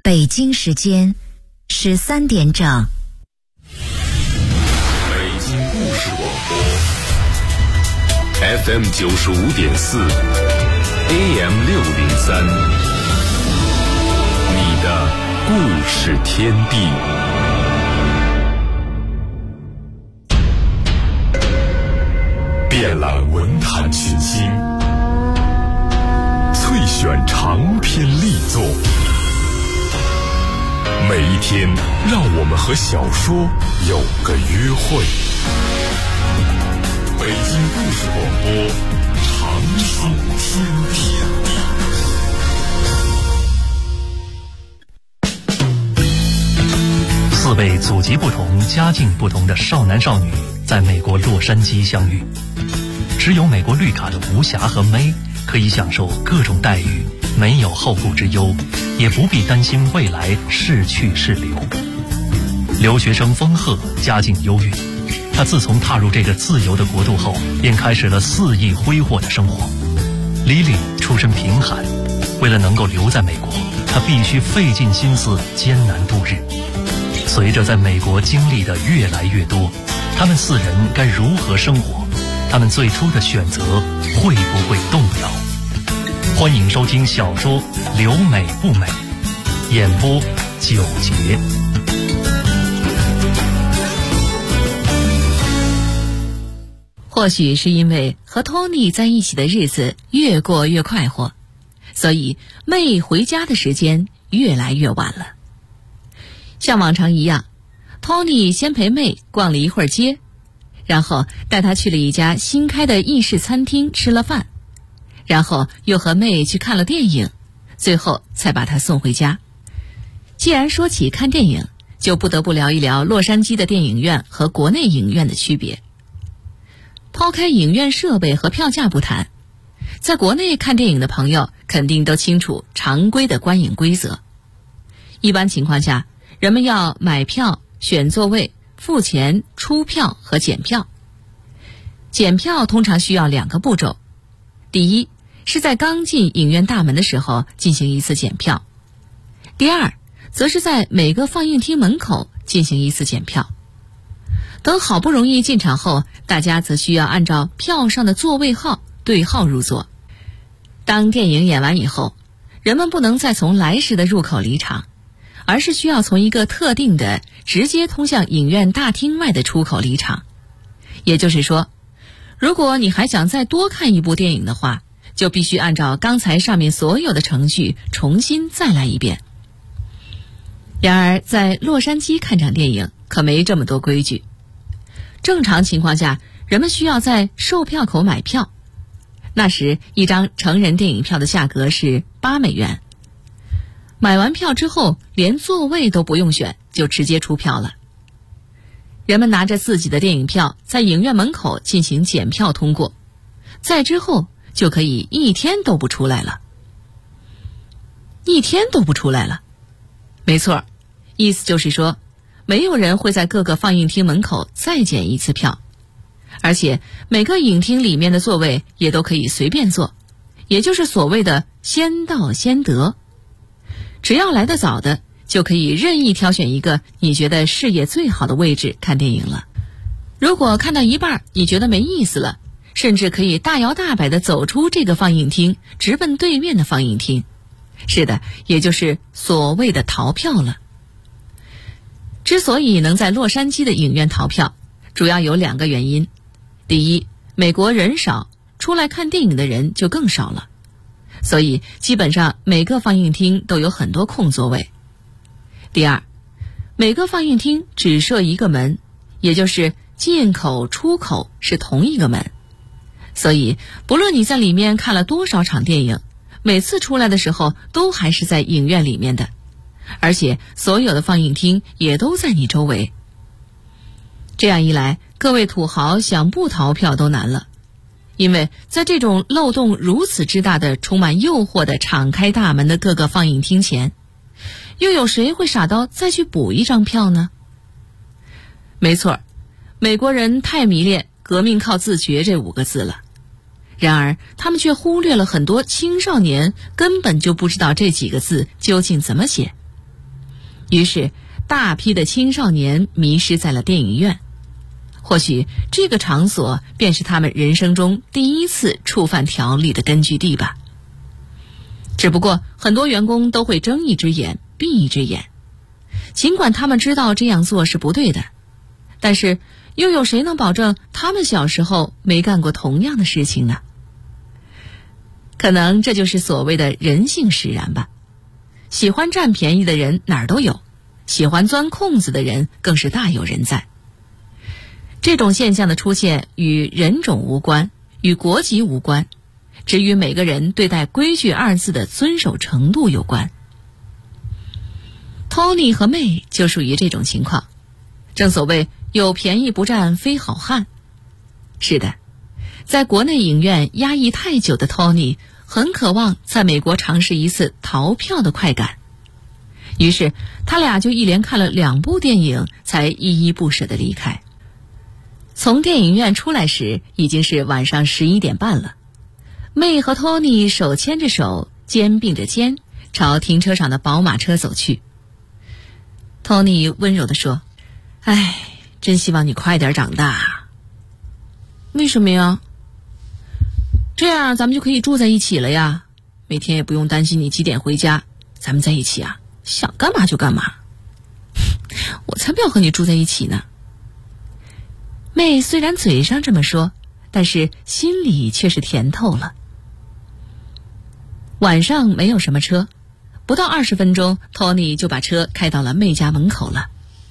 北京时间13点整。 北京故事广播 FM 95.4 AM 603，你的故事天地。遍览文坛群星，萃选长篇力作。每一天，让我们和小说有个约会。北京故事广播，长寿天地。 4位祖籍不同、家境不同的少男少女在美国洛杉矶相遇。持有美国绿卡的吴霞和May可以享受各种待遇，没有后顾之忧，也不必担心未来是去是留。留学生丰鹤家境优越，他自从踏入这个自由的国度后，便开始了肆意挥霍的生活。Lily出身贫寒，为了能够留在美国，他必须费尽心思艰难度日。随着在美国经历的越来越多，他们4人该如何生活？他们最初的选择会不会动摇？欢迎收听小说《留美不美》，演播9节。 或许是因为和托尼在一起的日子越过越快活，所以妹回家的时间越来越晚了。像往常一样，托尼先陪妹逛了一会儿街，然后带她去了一家新开的意式餐厅吃了饭，然后又和妹去看了电影，最后才把她送回家。既然说起看电影，就不得不聊一聊洛杉矶的电影院和国内影院的区别。抛开影院设备和票价不谈，在国内看电影的朋友肯定都清楚常规的观影规则。一般情况下，人们要买票、选座位、付钱、出票和检票。检票通常需要2个步骤，第一是在刚进影院大门的时候进行一次检票，第二则是在每个放映厅门口进行一次检票。等好不容易进场后，大家则需要按照票上的座位号对号入座。当电影演完以后，人们不能再从来时的入口离场，而是需要从一个特定的直接通向影院大厅外的出口离场。也就是说，如果你还想再多看一部电影的话，就必须按照刚才上面所有的程序重新再来一遍。然而在洛杉矶看场电影可没这么多规矩。正常情况下，人们需要在售票口买票，那时一张成人电影票的价格是$8。买完票之后，连座位都不用选，就直接出票了。人们拿着自己的电影票在影院门口进行检票通过，再之后就可以1天都不出来了。1天都不出来了，没错，意思就是说没有人会在各个放映厅门口再检一次票，而且每个影厅里面的座位也都可以随便坐，也就是所谓的先到先得。只要来得早的，就可以任意挑选一个你觉得视野最好的位置看电影了。如果看到一半你觉得没意思了，甚至可以大摇大摆地走出这个放映厅，直奔对面的放映厅。是的，也就是所谓的逃票了。之所以能在洛杉矶的影院逃票，主要有2个原因。第一，美国人少，出来看电影的人就更少了，所以基本上每个放映厅都有很多空座位。第二，每个放映厅只设一个门，也就是进口出口是同一个门，所以不论你在里面看了多少场电影，每次出来的时候都还是在影院里面的，而且所有的放映厅也都在你周围。这样一来，各位土豪想不逃票都难了，因为在这种漏洞如此之大的、充满诱惑的敞开大门的各个放映厅前，又有谁会傻到再去补一张票呢？没错，美国人太迷恋革命靠自觉这5个字了。然而他们却忽略了很多青少年根本就不知道这几个字究竟怎么写。 于是大批的青少年迷失在了电影院。或许这个场所便是他们人生中第一次触犯条例的根据地吧。只不过很多员工都会睁一只眼闭一只眼，尽管他们知道这样做是不对的，但是又有谁能保证他们小时候没干过同样的事情呢？可能这就是所谓的人性使然吧。喜欢占便宜的人哪儿都有，喜欢钻空子的人更是大有人在。这种现象的出现与人种无关，与国籍无关，只与每个人对待规矩二字的遵守程度有关。Tony 和 May 就属于这种情况。正所谓有便宜不占非好汉。是的，在国内影院压抑太久的 Tony 很渴望在美国尝试一次逃票的快感，于是他俩就一连看了2部电影才依依不舍地离开。从电影院出来时已经是晚上11点半了。May 和 Tony 手牵着手，肩并着肩，朝停车场的宝马车走去。Tony 温柔地说：唉，真希望你快点长大。为什么呀？这样咱们就可以住在一起了呀，每天也不用担心你几点回家，咱们在一起啊，想干嘛就干嘛。我才不要和你住在一起呢。妹虽然嘴上这么说，但是心里却是甜透了。晚上没有什么车，不到20分钟 Tony 就把车开到了妹家门口了。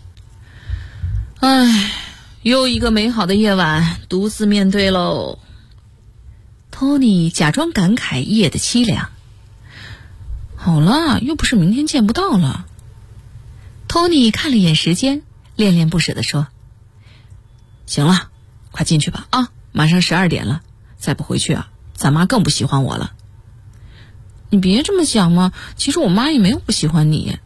唉，又一个美好的夜晚独自面对喽。Tony 假装感慨夜的凄凉。好了，又不是明天见不到了。Tony 看了眼时间，恋恋不舍地说：行了，快进去吧啊，马上12点了，再不回去啊，咱妈更不喜欢我了。你别这么想嘛，其实我妈也没有不喜欢你。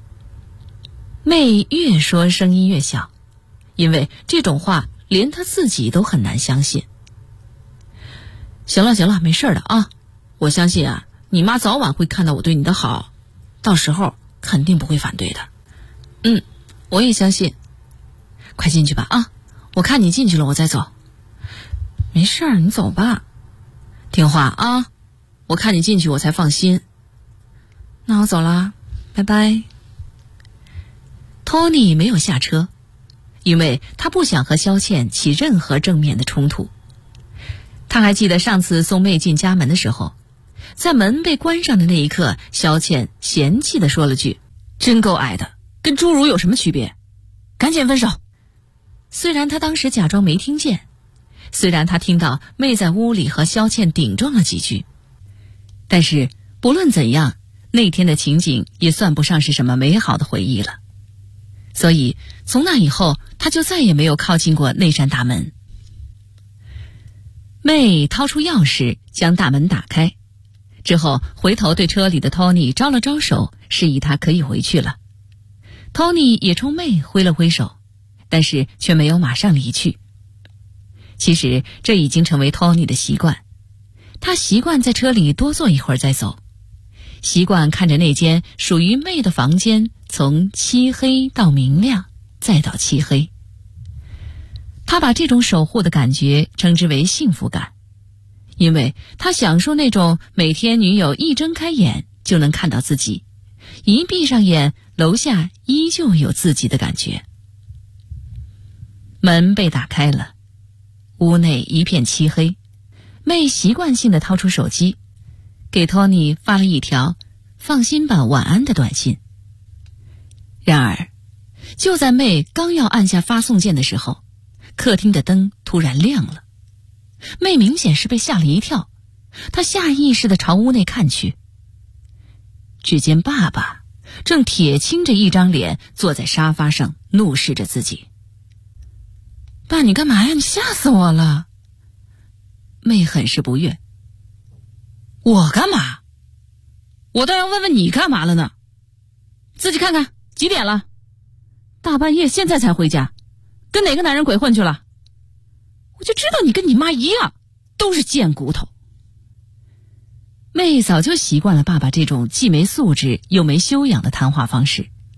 妹越说声音越小，因为这种话连她自己都很难相信。行了行了，没事的啊，我相信啊，你妈早晚会看到我对你的好，到时候肯定不会反对的。我也相信。快进去吧啊，我看你进去了我再走。没事儿，你走吧。听话啊，我看你进去我才放心。那我走啦，拜拜。Tony 没有下车，因为他不想和萧倩起任何正面的冲突。他还记得上次送妹进家门的时候，在门被关上的那一刻，萧倩嫌弃地说了句：真够矮的，跟侏儒有什么区别？赶紧分手。虽然他当时假装没听见，虽然他听到妹在屋里和萧倩顶撞了几句，但是不论怎样，那天的情景也算不上是什么美好的回忆了。所以从那以后，他就再也没有靠近过那扇大门。妹掏出钥匙将大门打开，之后回头对车里的 Tony 招了招手，示意他可以回去了。Tony 也冲妹挥了挥手，但是却没有马上离去。其实这已经成为 Tony 的习惯，他习惯在车里多坐一会儿再走，习惯看着那间属于妹的房间从漆黑到明亮，再到漆黑。他把这种守护的感觉称之为幸福感，因为他享受那种每天女友一睁开眼就能看到自己，一闭上眼楼下依旧有自己的感觉。门被打开了，屋内一片漆黑，妹习惯性地掏出手机，给 Tony 发了一条放心吧晚安的短信。然而就在妹刚要按下发送键的时候，客厅的灯突然亮了。妹明显是被吓了一跳，她下意识地朝屋内看去，只见爸爸正铁青着一张脸坐在沙发上怒视着自己。爸，你干嘛呀？你吓死我了。妹很是不悦。我干嘛？我倒要问问你干嘛了呢？自己看看几点了？大半夜现在才回家，跟哪个男人鬼混去了？我就知道你跟你妈一样，都是贱骨头。妹早就习惯了爸爸这种既没素质又没修养的谈话方式，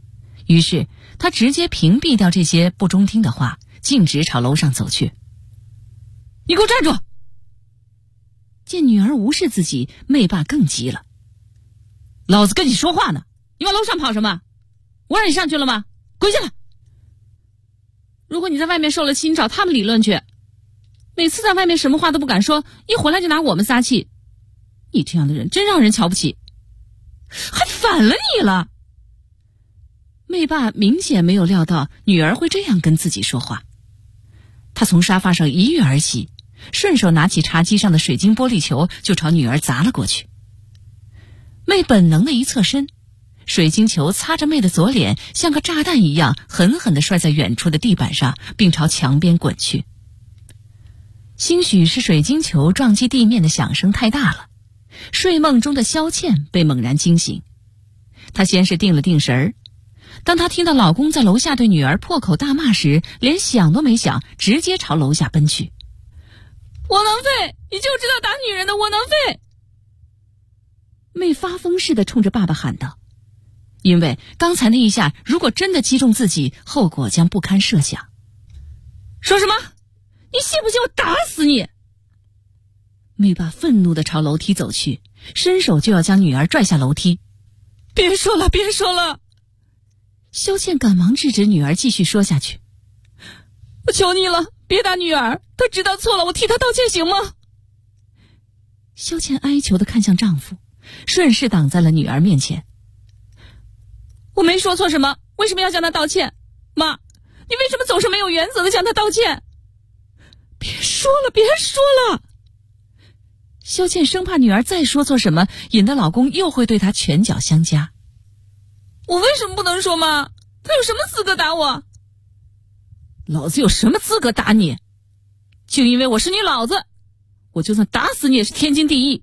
于是他直接屏蔽掉这些不中听的话，径直朝楼上走去。你给我站住！见女儿无视自己，妹爸更急了。老子跟你说话呢，你往楼上跑什么？我让你上去了吗？滚下来！如果你在外面受了气，你找他们理论去。每次在外面什么话都不敢说，一回来就拿我们撒气。你这样的人真让人瞧不起，还反了你了。妹爸明显没有料到女儿会这样跟自己说话，他从沙发上一跃而起，顺手拿起茶几上的水晶玻璃球就朝女儿砸了过去。妹本能的一侧身，水晶球擦着妹的左脸，像个炸弹一样狠狠地摔在远处的地板上，并朝墙边滚去。兴许是水晶球撞击地面的响声太大了，睡梦中的萧倩被猛然惊醒。她先是定了定神儿，当她听到老公在楼下对女儿破口大骂时，连想都没想，直接朝楼下奔去。窝囊废，你就知道打女人的窝囊废！妹发疯似的冲着爸爸喊道，因为刚才那一下如果真的击中自己，后果将不堪设想。说什么？你信不信我打死你？妹爸愤怒地朝楼梯走去，伸手就要将女儿拽下楼梯。别说了，别说了！萧倩赶忙制止女儿继续说下去。我求你了，别打女儿，她知道错了，我替她道歉行吗？萧倩哀求地看向丈夫，顺势挡在了女儿面前。我没说错什么，为什么要向她道歉？妈，你为什么总是没有原则地向她道歉？别说了，别说了！萧倩生怕女儿再说错什么，引得老公又会对她拳脚相加。我为什么不能说吗？他有什么资格打我？老子有什么资格打你？就因为我是你老子，我就算打死你也是天经地义。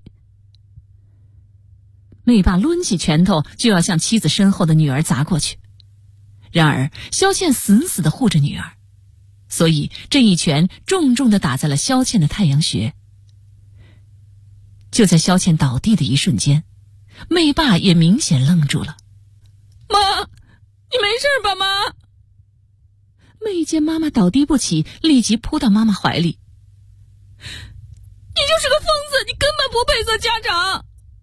妹爸抡起拳头就要向妻子身后的女儿砸过去，然而萧倩死死地护着女儿，所以这一拳重重地打在了萧倩的太阳穴。就在萧倩倒地的一瞬间，妹爸也明显愣住了。妈，你没事吧，妈？妹见妈妈倒地不起，立即扑到妈妈怀里。你就是个疯子，你根本不配做家长！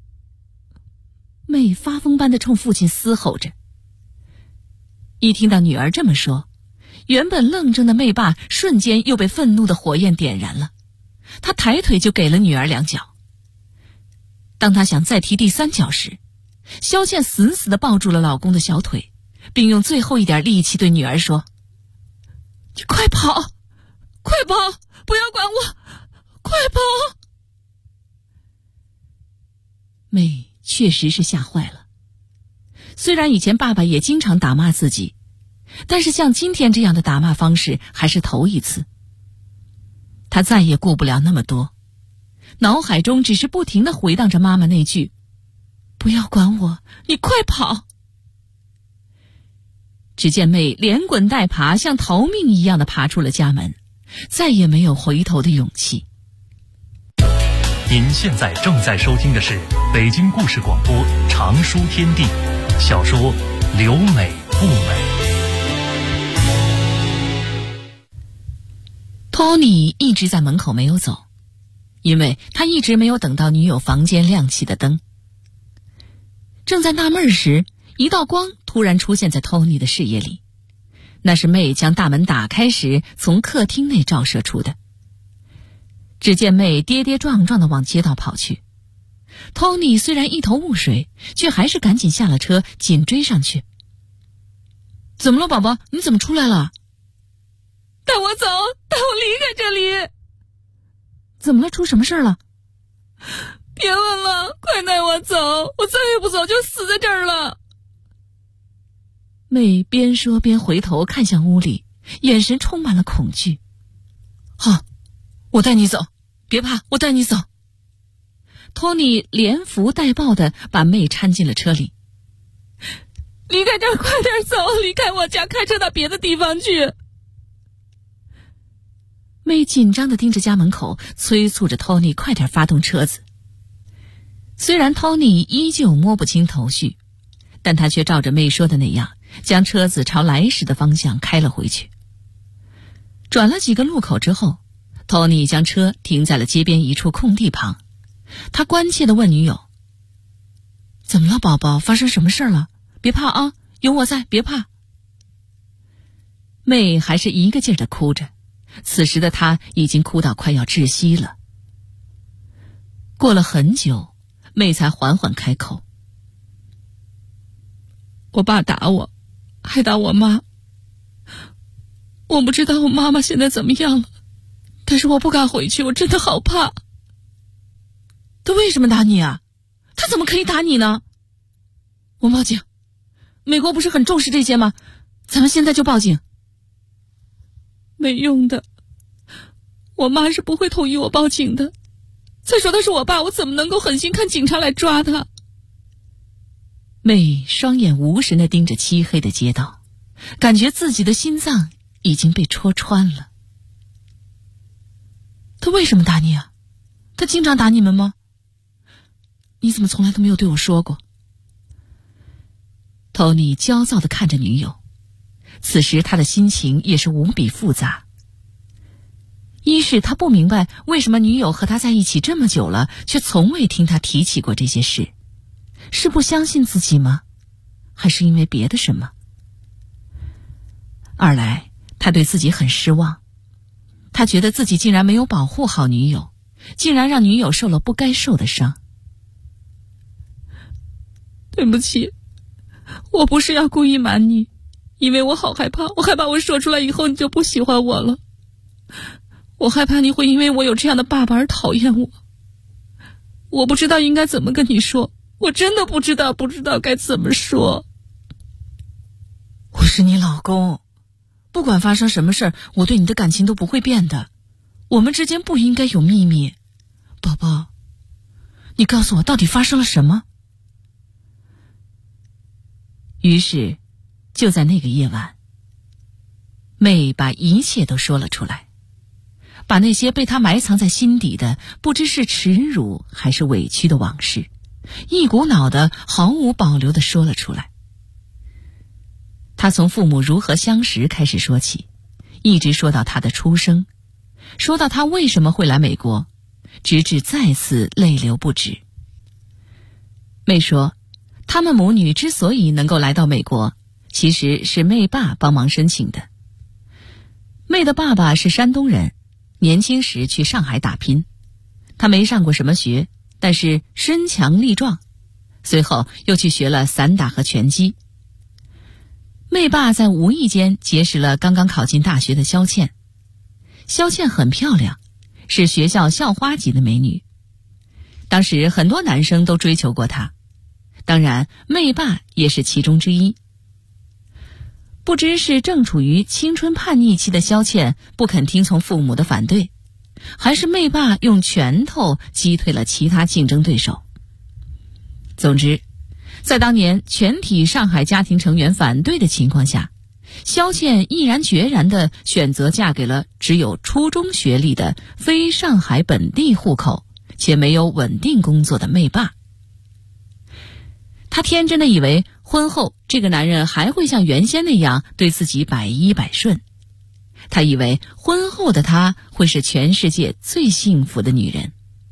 妹发疯般的冲父亲嘶吼着。一听到女儿这么说，原本愣怔的妹爸瞬间又被愤怒的火焰点燃了，他抬腿就给了女儿2脚。当他想再踢第3脚时，萧倩死死地抱住了老公的小腿，并用最后一点力气对女儿说：你快跑，快跑，不要管我，快跑！妹确实是吓坏了。虽然以前爸爸也经常打骂自己，但是像今天这样的打骂方式还是头一次。他再也顾不了那么多，脑海中只是不停地回荡着妈妈那句：不要管我，你快跑！只见妹连滚带爬，像逃命一样地爬出了家门，再也没有回头的勇气。 您现在正在收听的是北京故事广播长书天地小说《留美不美》。托尼一直在门口没有走，因为他一直没有等到女友房间亮起的灯。正在纳闷时，一道光突然出现在托尼的视野里，那是妹将大门打开时从客厅内照射出的。只见妹跌跌撞撞地往街道跑去，托尼虽然一头雾水，却还是赶紧下了车，紧追上去。怎么了，宝宝？你怎么出来了？带我走，带我离开这里！怎么了？出什么事了？别问了，快带我走，我再也不走就死在这儿了。妹边说边回头看向屋里，眼神充满了恐惧。好，我带你走，别怕，我带你走。托尼连扶带抱地把妹搀进了车里。离开这儿，快点走，离开我家，开车到别的地方去。妹紧张地盯着家门口，催促着托尼快点发动车子。虽然托尼依旧摸不清头绪，但他却照着妹说的那样， 将车子朝来时的方向开了回去。转了几个路口之后，托尼将车停在了街边一处空地旁。他关切地问女友：怎么了，宝宝？发生什么事了？别怕啊，有我在，别怕。妹还是一个劲儿地哭着，此时的她已经哭到快要窒息了。过了很久，妹才缓缓开口：我爸打我，还打我妈。我不知道我妈妈现在怎么样了，但是我不敢回去，我真的好怕。他为什么打你啊？他怎么可以打你呢？我报警，美国不是很重视这些吗？咱们现在就报警。没用的，我妈是不会同意我报警的。再说他是我爸，我怎么能够狠心看警察来抓他？妹双眼无神地盯着漆黑的街道，感觉自己的心脏已经被戳穿了。他为什么打你啊？他经常打你们吗？你怎么从来都没有对我说过？托尼焦躁地看着女友，此时他的心情也是无比复杂。一是他不明白为什么女友和他在一起这么久了，却从未听他提起过这些事，是不相信自己吗？还是因为别的什么？二来他对自己很失望，他觉得自己竟然没有保护好女友，竟然让女友受了不该受的伤。对不起，我不是要故意瞒你，因为我好害怕，我害怕我说出来以后你就不喜欢我了。我害怕你会因为我有这样的爸爸而讨厌我。我不知道应该怎么跟你说，我真的不知道该怎么说。我是你老公，不管发生什么事儿，我对你的感情都不会变的。我们之间不应该有秘密。宝宝，你告诉我到底发生了什么？于是就在那个夜晚，妹把一切都说了出来，把那些被她埋藏在心底的不知是耻辱还是委屈的往事，一股脑的毫无保留地说了出来。她从父母如何相识开始说起，一直说到她的出生，说到她为什么会来美国，直至再次泪流不止。妹说他们母女之所以能够来到美国，其实是妹爸帮忙申请的。妹的爸爸是山东人，年轻时去上海打拼，他没上过什么学，但是身强力壮，随后又去学了散打和拳击。妹爸在无意间结识了刚刚考进大学的肖倩，肖倩很漂亮，是学校校花级的美女，当时很多男生都追求过她，当然妹爸也是其中之一。不知是正处于青春叛逆期的肖倩不肯听从父母的反对，还是妹爸用拳头击退了其他竞争对手。总之，在当年全体上海家庭成员反对的情况下，肖倩毅然决然地选择嫁给了只有初中学历的非上海本地户口且没有稳定工作的妹爸。她天真的以为婚后这个男人还会像原先那样对自己百依百顺，她以为婚后的她会是全世界最幸福的女人。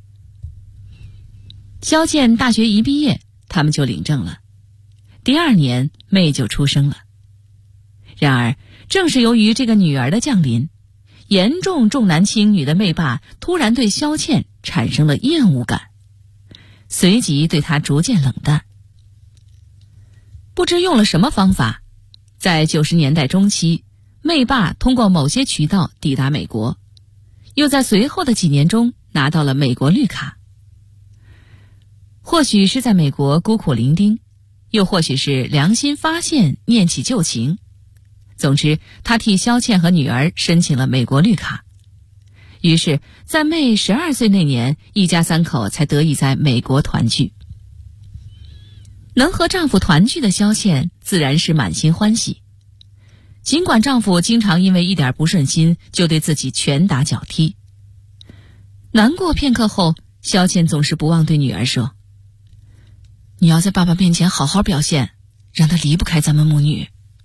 肖倩大学一毕业，他们就领证了，第二年妹就出生了。然而正是由于这个女儿的降临，严重重男轻女的妹爸突然对肖倩产生了厌恶感，随即对她逐渐冷淡。不知用了什么方法，在90年代中期，妹爸通过某些渠道抵达美国，又在随后的几年中拿到了美国绿卡。或许是在美国孤苦伶仃，又或许是良心发现念起旧情，总之他替肖倩和女儿申请了美国绿卡。于是在妹12岁那年，一家三口才得以在美国团聚。能和丈夫团聚的肖倩自然是满心欢喜，尽管丈夫经常因为一点不顺心就对自己拳打脚踢。难过片刻后，肖倩总是不忘对女儿说：你要在爸爸面前好好表现，让他离不开咱们母女。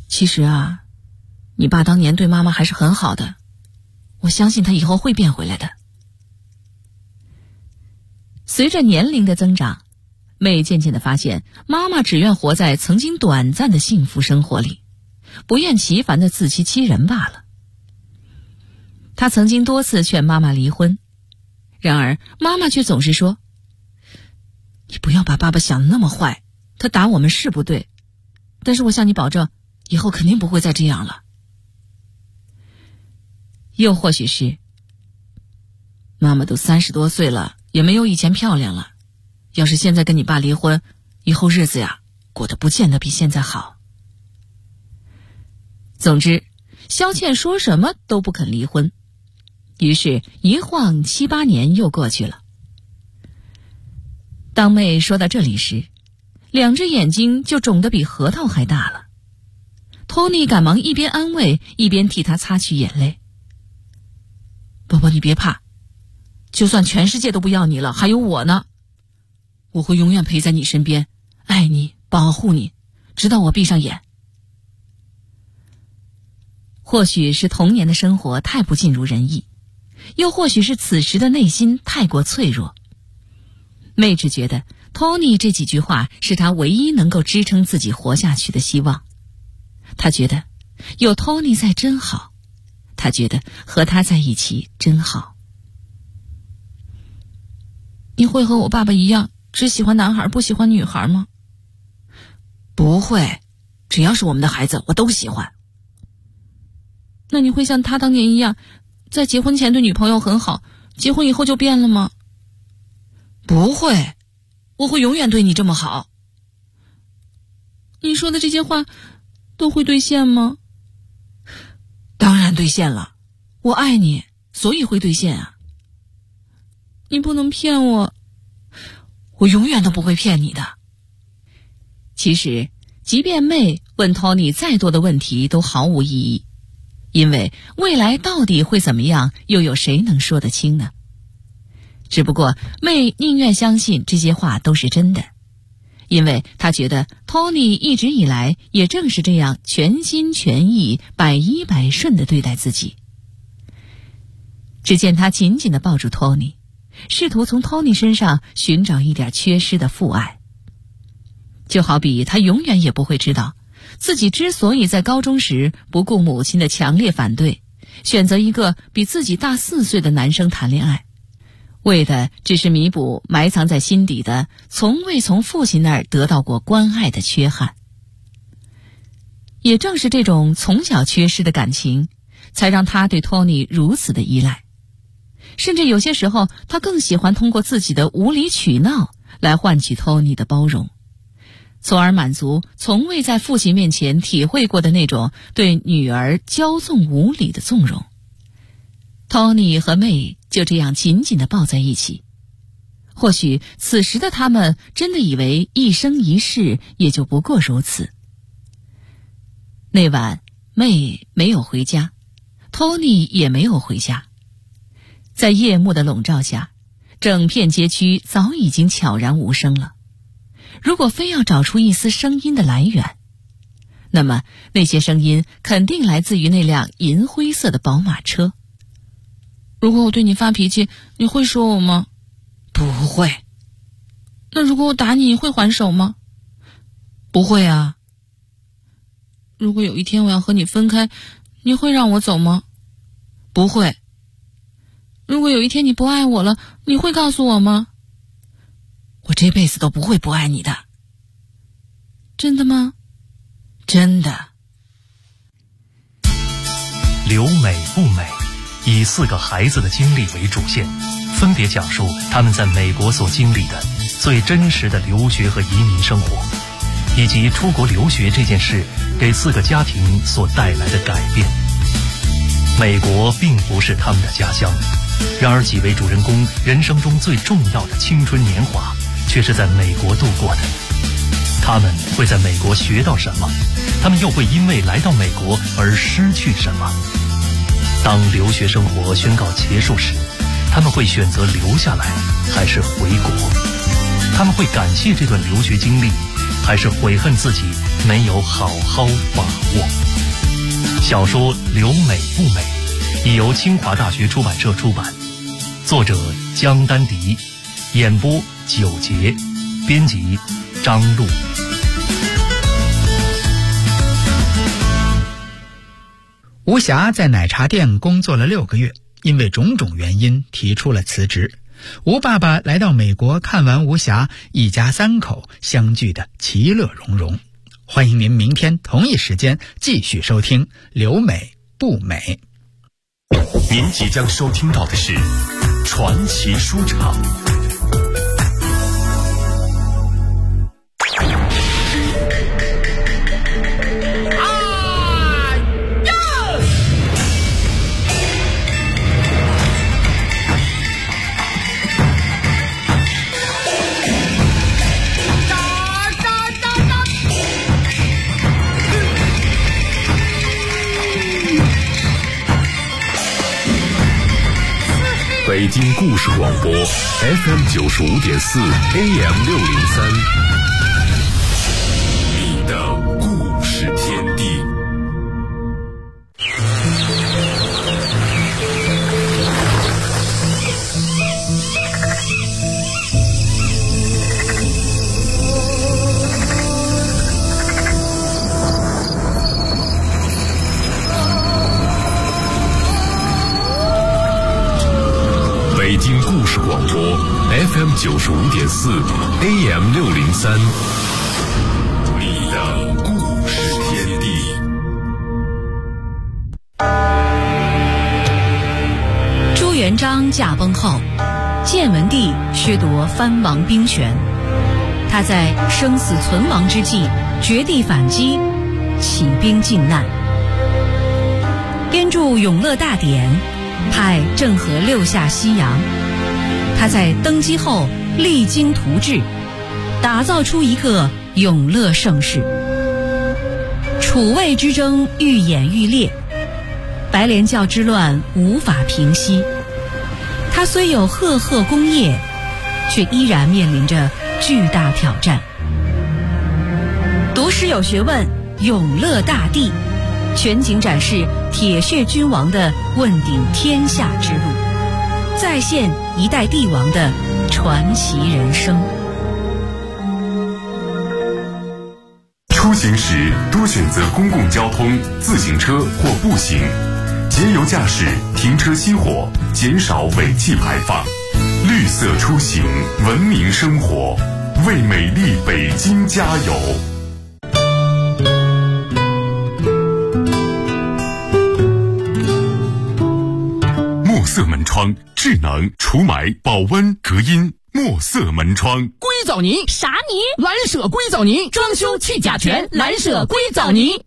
其实啊，你爸当年对妈妈还是很好的，我相信他以后会变回来的。随着年龄的增长，妹渐渐地发现，妈妈只愿活在曾经短暂的幸福生活里，不厌其烦地自欺欺人罢了。她曾经多次劝妈妈离婚，然而妈妈却总是说：“你不要把爸爸想得那么坏，他打我们是不对，但是我向你保证，以后肯定不会再这样了。”又或许是妈妈都30多岁了，也没有以前漂亮了，要是现在跟你爸离婚，以后日子呀过得不见得比现在好。总之，萧倩说什么都不肯离婚，于是一晃7、8年又过去了。当妹说到这里时，2只眼睛就肿得比核桃还大了。托尼赶忙一边安慰，一边替她擦去眼泪。宝宝，你别怕，就算全世界都不要你了，还有我呢，我会永远陪在你身边，爱你，保护你，直到我闭上眼。或许是童年的生活太不尽如人意，又或许是此时的内心太过脆弱，妹只觉得托尼这几句话是她唯一能够支撑自己活下去的希望。她觉得有托尼在真好，她觉得和他在一起真好。你会和我爸爸一样只喜欢男孩不喜欢女孩吗？不会，只要是我们的孩子我都喜欢。那你会像他当年一样，在结婚前对女朋友很好，结婚以后就变了吗？不会，我会永远对你这么好。你说的这些话都会兑现吗？当然兑现了，我爱你，所以会兑现啊。你不能骗我，我永远都不会骗你的。其实，即便妹问 Tony 再多的问题都毫无意义，因为未来到底会怎么样，又有谁能说得清呢？只不过妹宁愿相信这些话都是真的，因为她觉得 Tony 一直以来也正是这样全心全意、100依100顺地对待自己。只见他紧紧地抱住 Tony， 试图从 Tony 身上寻找一点缺失的父爱。就好比他永远也不会知道，自己之所以在高中时不顾母亲的强烈反对，选择一个比自己大4岁的男生谈恋爱，为的只是弥补埋藏在心底的从未从父亲那儿得到过关爱的缺憾。也正是这种从小缺失的感情，才让他对 Tony 如此的依赖，甚至有些时候他更喜欢通过自己的无理取闹来换取 Tony 的包容，从而满足从未在父亲面前体会过的那种对女儿骄纵无礼的纵容。Tony 和妹就这样紧紧地抱在一起，或许此时的他们真的以为一生一世也就不过如此。那晚妹没有回家， Tony 也没有回家，在夜幕的笼罩下，整片街区早已经悄然无声了。如果非要找出一丝声音的来源，那么那些声音肯定来自于那辆银灰色的宝马车。如果我对你发脾气，你会说我吗？不会。那如果我打你，你会还手吗？不会啊。如果有一天我要和你分开，你会让我走吗？不会。如果有一天你不爱我了，你会告诉我吗？我这辈子都不会不爱你的。真的吗？真的。 留美不美，以4个孩子的经历为主线，分别讲述他们在美国所经历的最真实的留学和移民生活，以及出国留学这件事给4个家庭所带来的改变。美国并不是他们的家乡，然而几位主人公人生中最重要的青春年华却是在美国度过的。他们会在美国学到什么？他们又会因为来到美国而失去什么？当留学生活宣告结束时，他们会选择留下来还是回国？他们会感谢这段留学经历， 还是悔恨自己没有好好把握？小说《留美不美》已由清华大学出版社出版，作者江丹迪，演播九杰，编辑张璐。 吴霞在奶茶店工作了6个月，因为种种原因提出了辞职。吴爸爸来到美国看完吴霞，一家3口相聚的其乐融融。欢迎您明天同一时间继续收听《留美不美》。 您即将收听到的是传奇书场。北京故事广播 FM95.4 AM603， 你的故事天地。北京故事广播 FM95.4 AM603， 你的故事天地。 朱元璋驾崩后，建文帝削夺藩王兵权，他在生死存亡之际绝地反击，起兵靖难，编著《永乐大典》，派郑和6下西洋。他在登基后励精图治，打造出一个永乐盛世。楚魏之争愈演愈烈，白莲教之乱无法平息。他虽有赫赫功业，却依然面临着巨大挑战。读诗有学问，永乐大帝全景展示铁血君王的问鼎天下之路，再现一代帝王的传奇人生。 出行时多选择公共交通、自行车或步行，节油驾驶，停车熄火，减少尾气排放。绿色出行，文明生活，为美丽北京加油！墨色门窗，智能除霾、保温、隔音。墨色门窗， 硅藻泥啥泥？ 蓝舍硅藻泥，装修去甲醛，蓝舍硅藻泥。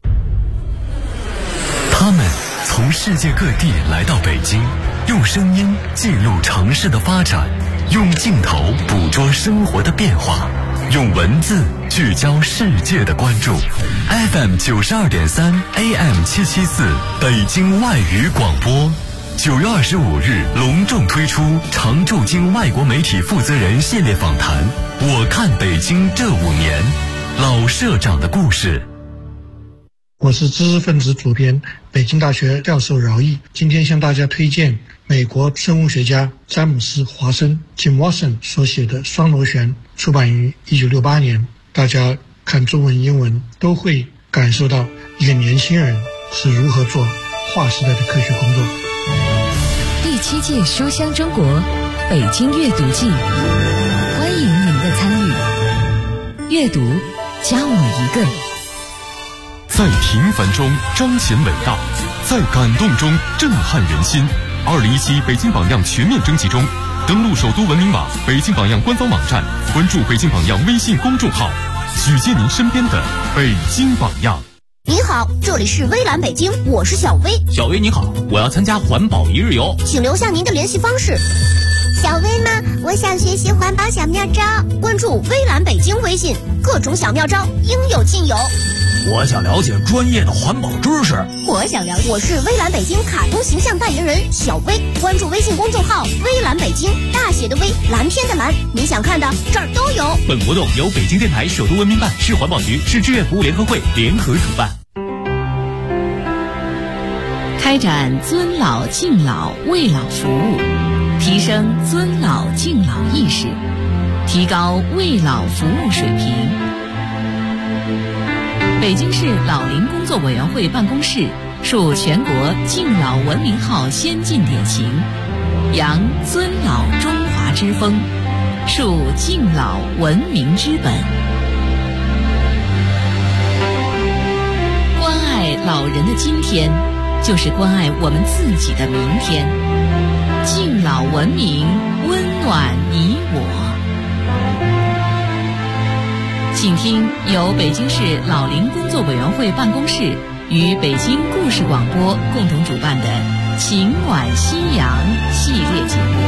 他们从世界各地来到北京，用声音记录城市的发展，用镜头捕捉生活的变化，用文字聚焦世界的关注。FM92.3 AM774 北京外语广播，9月25日隆重推出常驻京外国媒体负责人系列访谈，我看北京这5年，老社长的故事。 我是知识分子主编，北京大学教授饶毅，今天向大家推荐美国生物学家詹姆斯·华生 Jim Watson 所写的《双螺旋》，出版于1968年。大家看中文英文都会感受到一个年轻人是如何做划时代的科学工作。 第7届书香中国北京阅读季，欢迎您的参与。阅读加我一个。 在平凡中彰显伟大，在感动中震撼人心。2017北京榜样全面征集中，登录首都文明网、北京榜样官方网站，关注北京榜样微信公众号，举荐您身边的北京榜样。 您好，这里是微蓝北京，我是小薇。 小薇你好，我要参加环保1日游， 请留下您的联系方式。 小薇呢？我想学习环保小妙招， 关注微蓝北京微信，各种小妙招应有尽有。 我想了解专业的环保知识。 我想了解。我是微蓝北京卡通形象代言人小薇，关注微信公众号微蓝北京，大写的微，蓝天的蓝，你想看的这儿都有。 本活动由北京电台首都文明办、市环保局、市志愿服务联合会联合主办。 开展尊老敬老为老服务，提升尊老敬老意识，提高为老服务水平。北京市老龄工作委员会办公室树全国敬老文明号先进典型，扬尊老中华之风，树敬老文明之本。关爱老人的今天，就是关爱我们自己的明天。敬老文明，温暖你我。请听由北京市老龄工作委员会办公室与北京故事广播共同主办的《情暖夕阳》系列节目。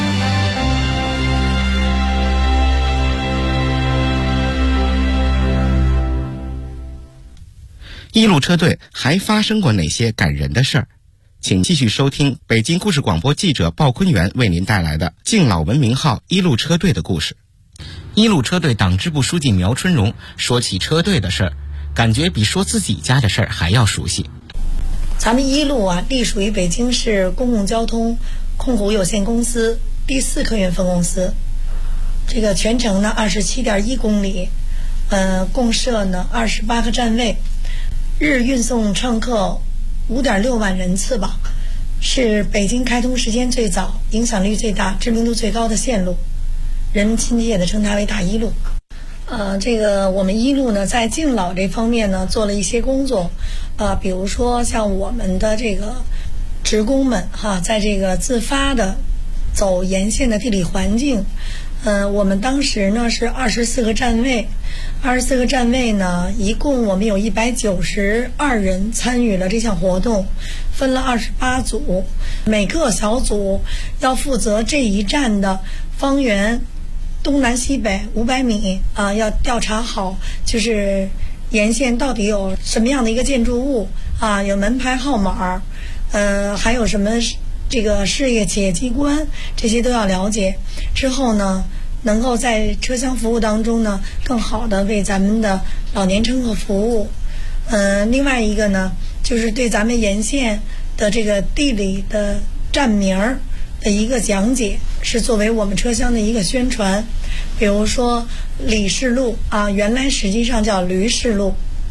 一路车队还发生过哪些感人的事儿？请继续收听北京故事广播记者鲍坤元为您带来的敬老文明号一路车队的故事。一路车队党支部书记苗春荣说起车队的事儿，感觉比说自己家的事儿还要熟悉。 咱们一路隶属于北京市公共交通控股有限公司第4客运分公司，这个全程呢27.1公里，共设呢28个站位，日运送乘客5.6万人次吧，是北京开通时间最早、影响力最大、知名度最高的线路，人们亲切地称它为大一路。这个我们一路呢在敬老这方面呢做了一些工作，比如说像我们的这个职工们在这个自发的走沿线的地理环境，我们当时呢是24个站位，24个站位呢一共我们有192人参与了这项活动，分了28组，每个小组要负责这一站的方圆东南西北500米要调查好，就是沿线到底有什么样的一个建筑物有门牌号码，还有什么这个事业企业机关，这些都要了解。之后呢，能够在车厢服务当中呢，更好的为咱们的老年乘客服务。另外一个呢，就是对咱们沿线的这个地理的站名的一个讲解，是作为我们车厢的一个宣传。比如说李氏路原来实际上叫驴氏路，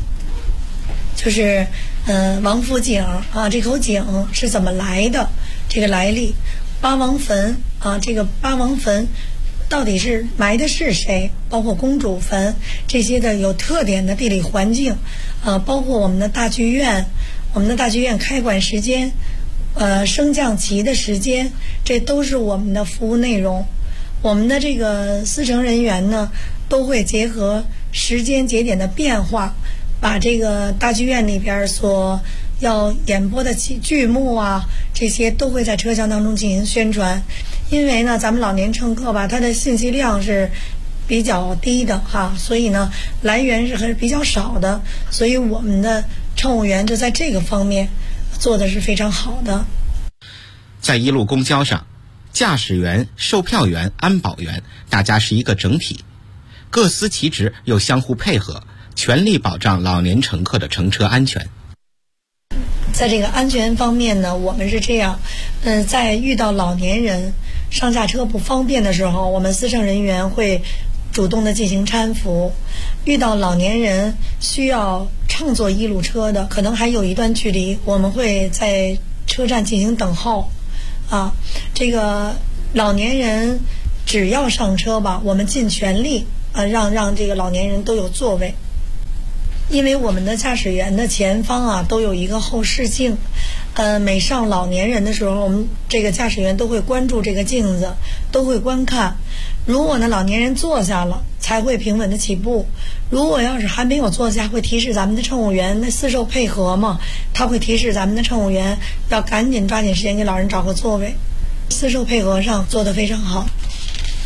就是王府井这口井是怎么来的，这个来历。八王坟这个八王坟到底是埋的是谁，包括公主坟这些的有特点的地理环境，包括我们的大剧院，我们的大剧院开馆时间，升降旗的时间，这都是我们的服务内容。我们的这个司乘人员呢，都会结合时间节点的变化，把这个大剧院里边所要演播的剧目这些都会在车厢当中进行宣传。因为呢，咱们老年乘客吧，他的信息量是比较低的所以呢，来源是比较少的，所以我们的乘务员就在这个方面做的是非常好的。 在一路公交上，驾驶员、售票员、安保员，大家是一个整体，各司其职又相互配合，全力保障老年乘客的乘车安全。 在这个安全方面呢，我们是这样，在遇到老年人上下车不方便的时候，我们司乘人员会主动的进行搀扶。遇到老年人需要乘坐一路车的，可能还有一段距离，我们会在车站进行等候这个老年人只要上车吧，我们尽全力让这个老年人都有座位。因为我们的驾驶员的前方都有一个后视镜，每上老年人的时候，我们这个驾驶员都会关注这个镜子，都会观看。如果呢老年人坐下了，才会平稳的起步。如果要是还没有坐下，会提示咱们的乘务员，那司售配合嘛，他会提示咱们的乘务员要赶紧抓紧时间给老人找个座位。司售配合上做得非常好。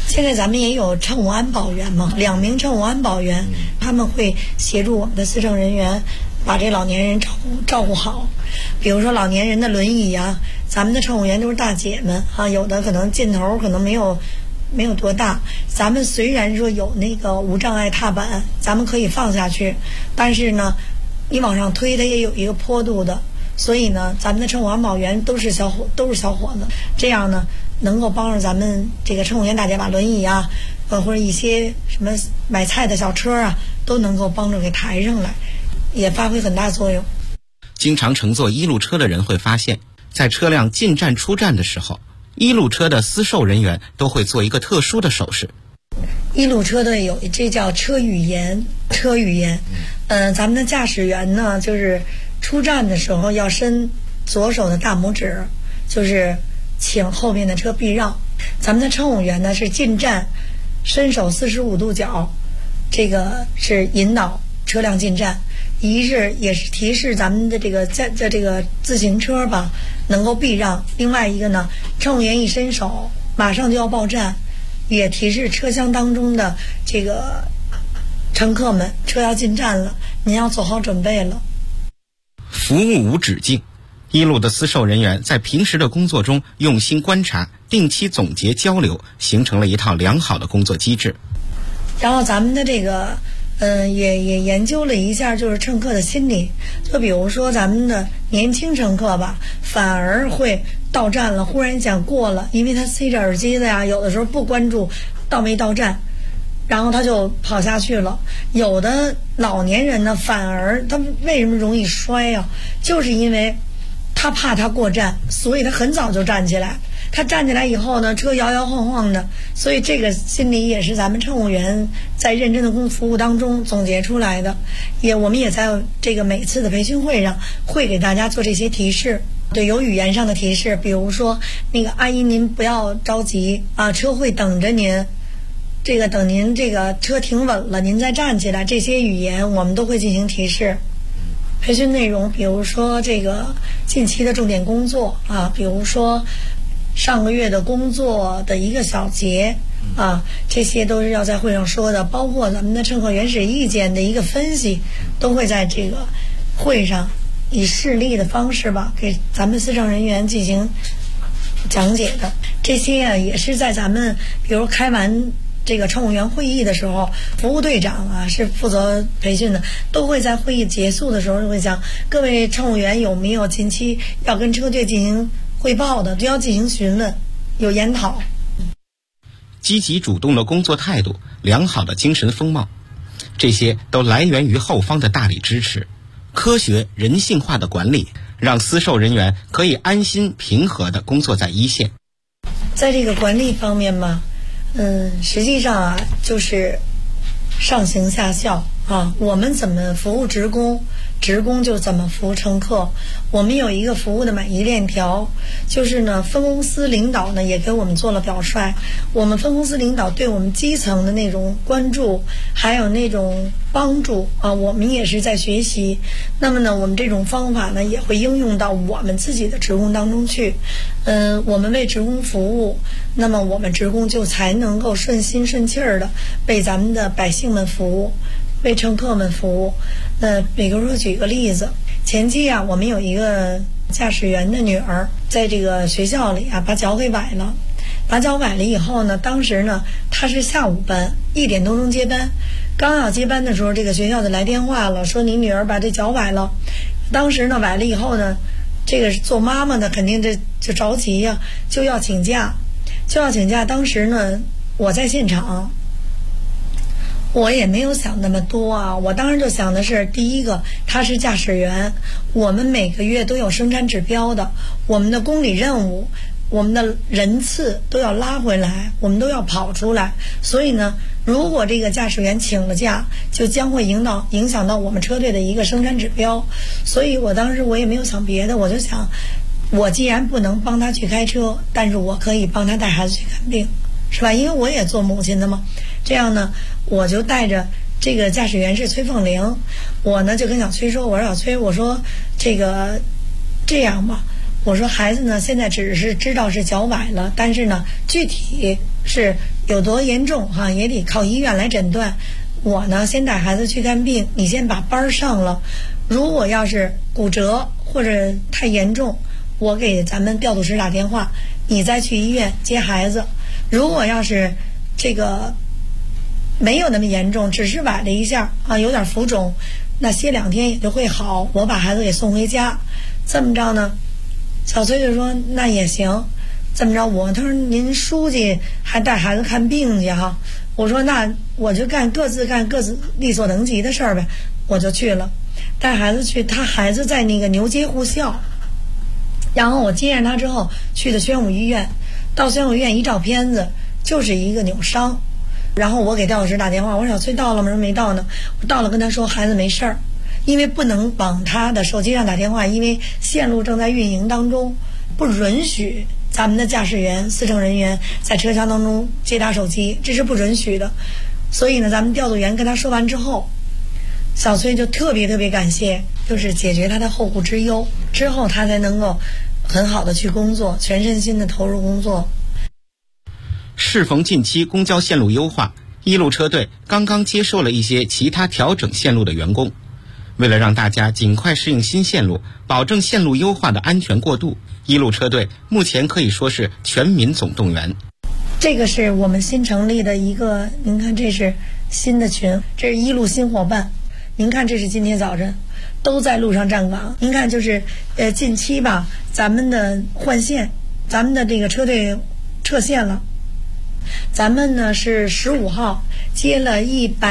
现在咱们也有乘务安保员嘛，2名乘务安保员，他们会协助我们的司乘人员把这老年人照顾好。比如说老年人的轮椅啊，咱们的乘务员都是大姐们啊，有的可能劲头可能没有多大，咱们虽然说有那个无障碍踏板，咱们可以放下去，但是呢你往上推它也有一个坡度的，所以呢咱们的乘务安保员都是小伙子，这样呢能够帮助咱们这个乘务员大姐把轮椅啊或者一些什么买菜的小车啊都能够帮助给抬上来，也发挥很大作用。 经常乘坐一路车的人会发现，在车辆进站出站的时候，一路车的司售人员都会做一个特殊的手势。 一路车队有这叫车语言。咱们的驾驶员呢，就是出站的时候要伸左手的大拇指，就是请后面的车避让。咱们的乘务员呢是进站伸手45度角，这个是引导车辆进站，也是提示咱们的这个自行车吧能够避让。另外一个呢，乘务员一伸手马上就要报站，也提示车厢当中的这个乘客们，车要进站了，您要做好准备了。 服务无止境，一路的司售人员在平时的工作中用心观察，定期总结交流，形成了一套良好的工作机制。 然后咱们的这个也研究了一下，就是乘客的心理。就比如说咱们的年轻乘客吧，反而会到站了忽然想过了，因为他塞着耳机的呀，有的时候不关注到没到站，然后他就跑下去了。有的老年人呢，反而他为什么容易摔啊？就是因为他怕他过站，所以他很早就站起来。他站起来以后呢，车摇摇晃晃的，所以这个心理也是咱们乘务员在认真的服务当中总结出来的。我们也在这个每次的培训会上会给大家做这些提示。对，有语言上的提示，比如说那个阿姨您不要着急啊，车会等着您，等您这个车停稳了您再站起来，这些语言我们都会进行提示。培训内容比如说这个近期的重点工作啊，比如说上个月的工作的一个小节啊，这些都是要在会上说的，包括咱们的乘客原始意见的一个分析，都会在这个会上以示例的方式吧，给咱们司乘人员进行讲解的。这些啊也是在咱们比如开完这个乘务员会议的时候，服务队长啊是负责培训的，都会在会议结束的时候会讲，各位乘务员有没有近期要跟车队进行汇报的，都要进行询问，有研讨。 积极主动的工作态度，良好的精神风貌，这些都来源于后方的大力支持。科学人性化的管理，让司售人员可以安心平和地工作在一线。 在这个管理方面嘛，实际上啊，就是上行下效啊。我们怎么服务职工，职工就怎么服务乘客。我们有一个服务的满意链条，就是呢，分公司领导呢也给我们做了表率。我们分公司领导对我们基层的那种关注，还有那种帮助啊，我们也是在学习。那么呢，我们这种方法呢也会应用到我们自己的职工当中去。我们为职工服务，那么我们职工就才能够顺心顺气儿的为咱们的百姓们服务，为乘客们服务。比如说举个例子，前期啊，我们有一个驾驶员的女儿在这个学校里啊把脚给崴了，把脚崴了以后呢，当时呢她是下午班，1点多钟接班，刚要接班的时候，这个学校就来电话了，说你女儿把这脚崴了。当时呢崴了以后呢，这个做妈妈的肯定这就着急呀，就要请假。当时呢我在现场，我也没有想那么多啊，我当时就想的是，第一个，他是驾驶员，我们每个月都有生产指标的，我们的公里任务，我们的人次都要拉回来，我们都要跑出来。所以呢，如果这个驾驶员请了假，就将会影响到我们车队的一个生产指标。所以我当时我也没有想别的，我就想，我既然不能帮他去开车，但是我可以帮他带孩子去看病，是吧？因为我也做母亲的嘛。这样呢，我就带着这个驾驶员是崔凤玲，我呢就跟小崔说，我说小崔，我说这样吧，我说孩子呢现在只是知道是脚崴了，但是呢具体是有多严重哈，也得靠医院来诊断。我呢，先带孩子去看病，你先把班上了。如果要是骨折或者太严重，我给咱们调度室打电话，你再去医院接孩子。如果要是这个没有那么严重，只是崴了一下啊，有点浮肿，那歇2天也就会好，我把孩子给送回家。这么着呢，小崔就说那也行。这么着他说您书记还带孩子看病去哈，我说那我就各自干各自力所能及的事儿呗，我就去了，带孩子去，他孩子在那个牛街护校，然后我接见他之后去的宣武医院，到宣武医院一照片子就是一个扭伤，然后我给调度室打电话，我说小崔到了吗？没到呢。我到了跟他说孩子没事儿，因为不能往他的手机上打电话，因为线路正在运营当中，不允许咱们的驾驶员、司乘人员在车厢当中接打手机，这是不允许的。所以呢，咱们调度员跟他说完之后，小崔就特别感谢，就是解决他的后顾之忧，之后他才能够很好的去工作，全身心的投入工作。 适逢近期公交线路优化，一路车队刚刚接受了一些其他调整线路的员工。为了让大家尽快适应新线路，保证线路优化的安全过渡，一路车队目前可以说是全民总动员。 这个是我们新成立的一个，您看这是新的群，这是一路新伙伴。您看这是今天早晨都在路上站岗。您看就是近期吧，咱们的换线，咱们的这个车队撤线了。咱们呢是15号接了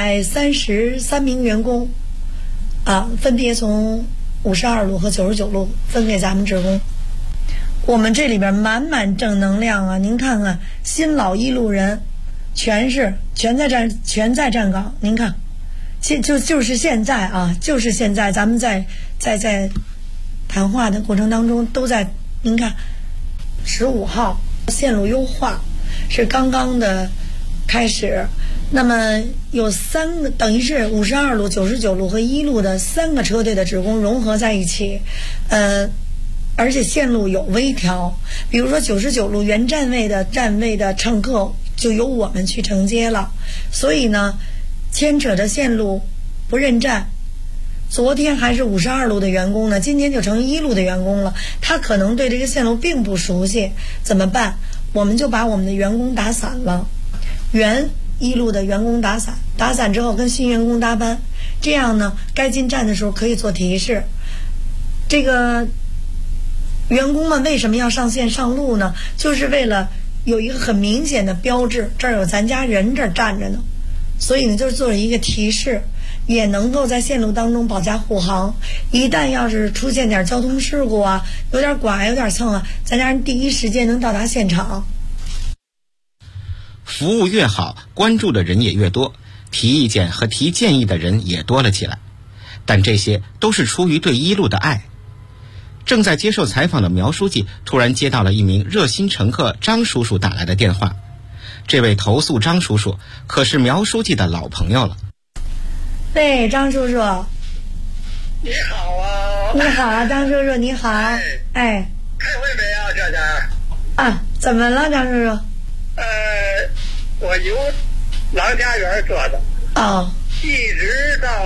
133名员工分别从52路和99路分给咱们职工。我们这里边满满正能量啊！您看看新老一路人全在站岗。您看就是现在啊，就是现在咱们在谈话的过程当中都在。您看15号线路优化是刚刚的开始，那么有3个，等于是52路、99路和1路的3个车队的职工融合在一起，而且线路有微调，比如说99路原站位的乘客就由我们去承接了，所以呢，牵扯着线路不认站。昨天还是52路的员工呢，今天就成1路的员工了，他可能对这个线路并不熟悉，怎么办？我们就把我们的员工打散了，原1路的员工打散之后跟新员工搭班，这样呢，该进站的时候可以做提示。这个员工们为什么要上线上路呢？就是为了有一个很明显的标志，这儿有咱家人这儿站着呢，所以呢，就是做了一个提示，也能够在线路当中保驾护航。一旦要是出现点交通事故啊，有点剐有点蹭啊，咱家人第一时间能到达现场。 服务越好，关注的人也越多，提意见和提建议的人也多了起来。但这些都是出于对一路的爱。正在接受采访的苗书记突然接到了一名热心乘客张叔叔打来的电话。这位投诉张叔叔可是苗书记的老朋友了。 对，张叔叔。 你好啊。 你好，张叔叔，你好。哎。 开会没啊，这是？ 怎么了，张叔叔？ 我由郎家园做的。一直到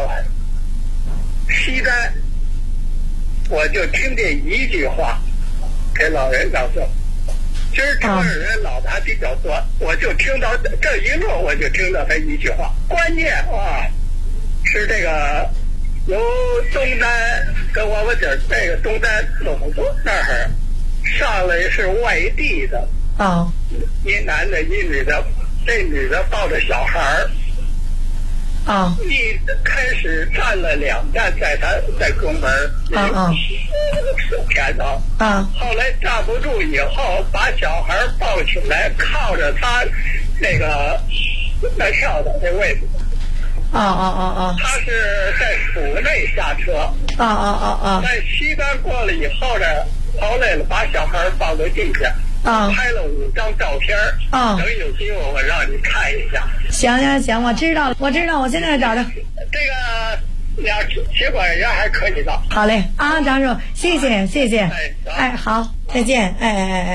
西单，我就听见一句话，给老人讲说，今儿城市人老的还比较多，我就听到这一路，我就听到他一句话，关键是这个由东单跟我们这个东单总部那儿上来是外地的一男的一女的，这女的抱着小孩儿一开始站了2站，在宫门前头后来站不住以后，把小孩抱起来，靠着他那个卖票的那位置。他是在府内下车。在西单过了以后呢，跑来了，把小孩抱到地下，拍了5张照片。等有机会我让你看一下。 行，我知道了，我现在找着。 这个俩协管员还可以的。 好嘞，张叔，谢谢。好，再见。哎。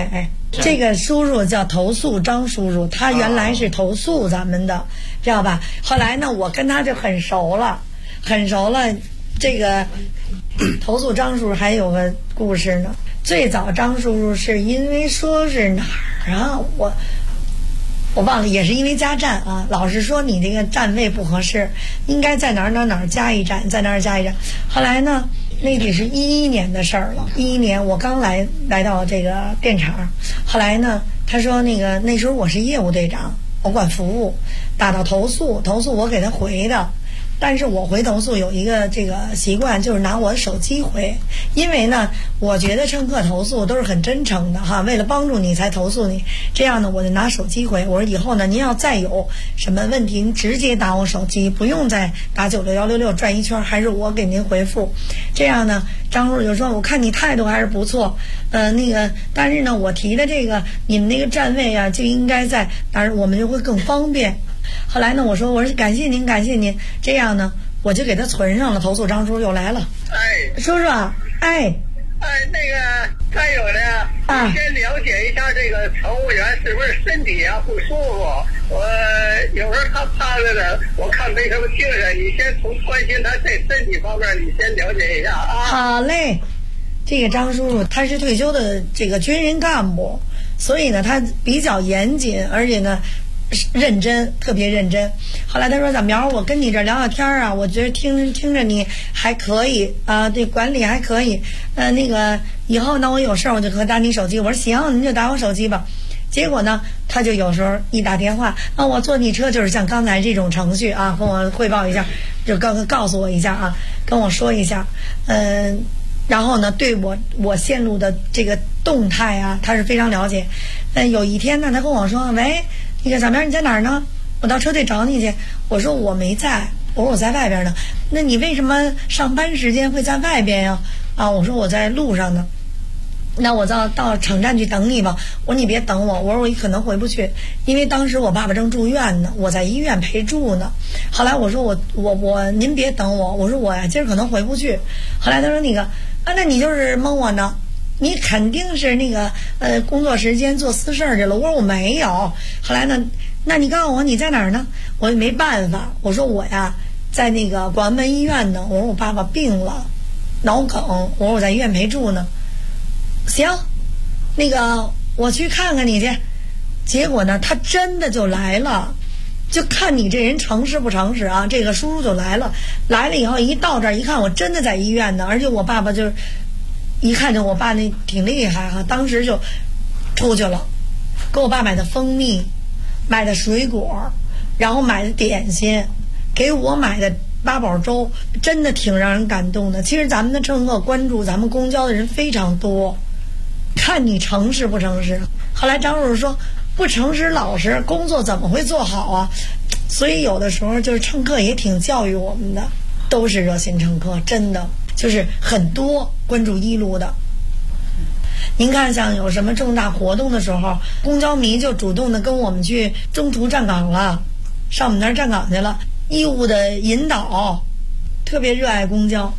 这个叔叔叫投诉张叔叔，他原来是投诉咱们的，知道吧？后来呢，我跟他就很熟了。这个投诉张叔叔还有个故事呢。最早张叔叔是因为说是哪儿啊，我忘了，也是因为加站啊，老是说你这个站位不合适，应该在哪儿加一站，在哪儿加一站。后来呢，那得是11年的事儿了。11年我刚来到这个电厂，后来呢，他说那时候我是业务队长，我管服务，打到投诉我给他回的。但是我回投诉有一个这个习惯，就是拿我的手机回，因为呢，我觉得乘客投诉都是很真诚的哈，为了帮助你才投诉你，这样呢，我就拿手机回。我说以后呢，您要再有什么问题，您直接打我手机，不用再打96166转一圈，还是我给您回复。这样呢，张叔叔就说，我看你态度还是不错，但是呢，我提的这个你们那个站位啊，就应该在，当然我们就会更方便。后来呢，我说感谢您，这样呢，我就给他存上了。投诉张叔又来了，叔叔啊， 那个再有呢，你先了解一下这个乘务员是不是身体啊不舒服。我有时候他趴着呢，我看没什么精神，你先从关心他这身体方面，你先了解一下啊。 好嘞，这个张叔叔他是退休的这个军人干部，所以呢他比较严谨，而且呢认真，特别认真。后来他说：“小苗，我跟你这聊聊天啊，我觉得听着你还可以啊，这管理还可以。以后呢，我有事我就可打你手机。”我说：“行，您就打我手机吧。”结果呢，他就有时候一打电话啊，我坐你车，就是像刚才这种程序啊，跟我汇报一下，就告诉我一下啊，跟我说一下，然后呢，对我线路的这个动态啊，他是非常了解。有一天呢，他跟我说：“喂。”那个小苗你在哪儿呢？我到车队找你去。我说我没在，我说我在外边呢。那你为什么上班时间会在外边呀？我说我在路上呢。那我到场站去等你吧。我说你别等我，我说我可能回不去，因为当时我爸爸正住院呢，我在医院陪住呢。后来我说我您别等我，我说我呀今儿可能回不去。后来他说那你就是蒙我呢。你肯定是工作时间做私事去了。我说我没有。后来呢，那你告诉我你在哪儿呢？我没办法，我说我呀在广安门医院呢。我说我爸爸病了，脑梗。我说我在医院陪住呢。行，我去看看你去。结果呢，他真的就来了，就看你这人诚实不诚实啊。这个叔叔就来了以后一到这儿一看，我真的在医院呢，而且我爸爸就是。一看就我爸那挺厉害哈，当时就出去了，给我爸买的蜂蜜，买的水果，然后买的点心，给我买的八宝粥，真的挺让人感动的。其实咱们的乘客关注咱们公交的人非常多，看你诚实不诚实。后来张叔叔说，不诚实老实，工作怎么会做好啊？所以有的时候就是乘客也挺教育我们的，都是热心乘客，真的。就是很多关注一路的，您看像有什么重大活动的时候，公交迷就主动的跟我们去中途站岗了，上我们那儿站岗去了，义务的引导，特别热爱公交。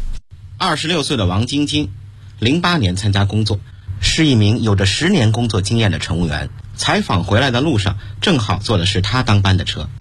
26岁的王晶晶，08年参加工作，是一名有着10年工作经验的乘务员。采访回来的路上，正好坐的是他当班的车。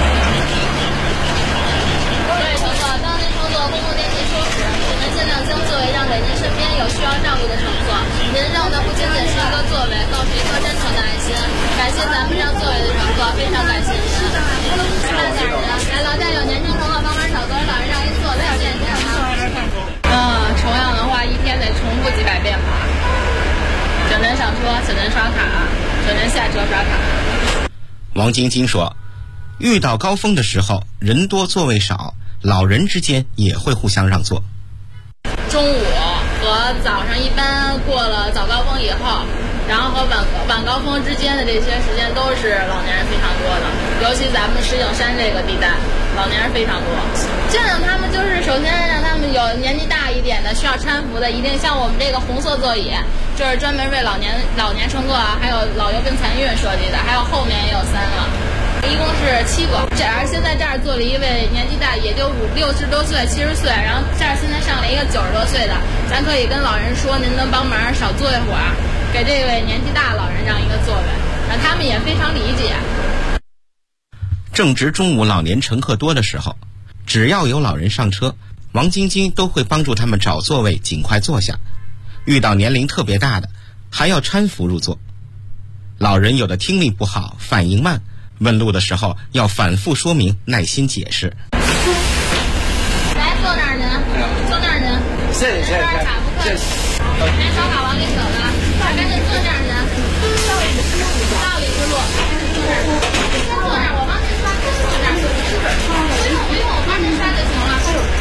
感谢咱们让座位的乘客，非常感谢您。看哪儿呢？来，老家有年轻乘客帮忙少给老人让一座位，谢谢啊。重样的话，一天得重复几百遍吧。请您上车，请您刷卡，请您下车刷卡。 王晶晶说，遇到高峰的时候，人多座位少，老人之间也会互相让座。 中午和早上一般过了早高峰以后。然后和晚高峰之间的这些时间都是老年人非常多的，尤其咱们石景山这个地带，老年人非常多。这样他们就是首先让他们有年纪大一点的需要搀扶的，一定像我们这个红色座椅，就是专门为老年乘客啊，还有老幼病残孕设计的，还有后面也有3个，一共是7个。现在这儿坐了一位年纪大，也就60多岁、70岁，然后这儿现在上了一个90多岁的，咱可以跟老人说，您能帮忙少坐一会儿。 给这位年纪大老人让一个座位，然后他们也非常理解。 正值中午老年乘客多的时候，只要有老人上车，王晶晶都会帮助他们找座位，尽快坐下。遇到年龄特别大的，还要搀扶入座。老人有的听力不好，反应慢，问路的时候要反复说明，耐心解释。 来，坐那儿呢，坐那儿呢。谢谢。卡不客气。拿烧烤往里走了，赶紧坐这儿呢。道理之路，先坐那儿，我帮您刷，先坐那儿。不用，我帮您刷就行了。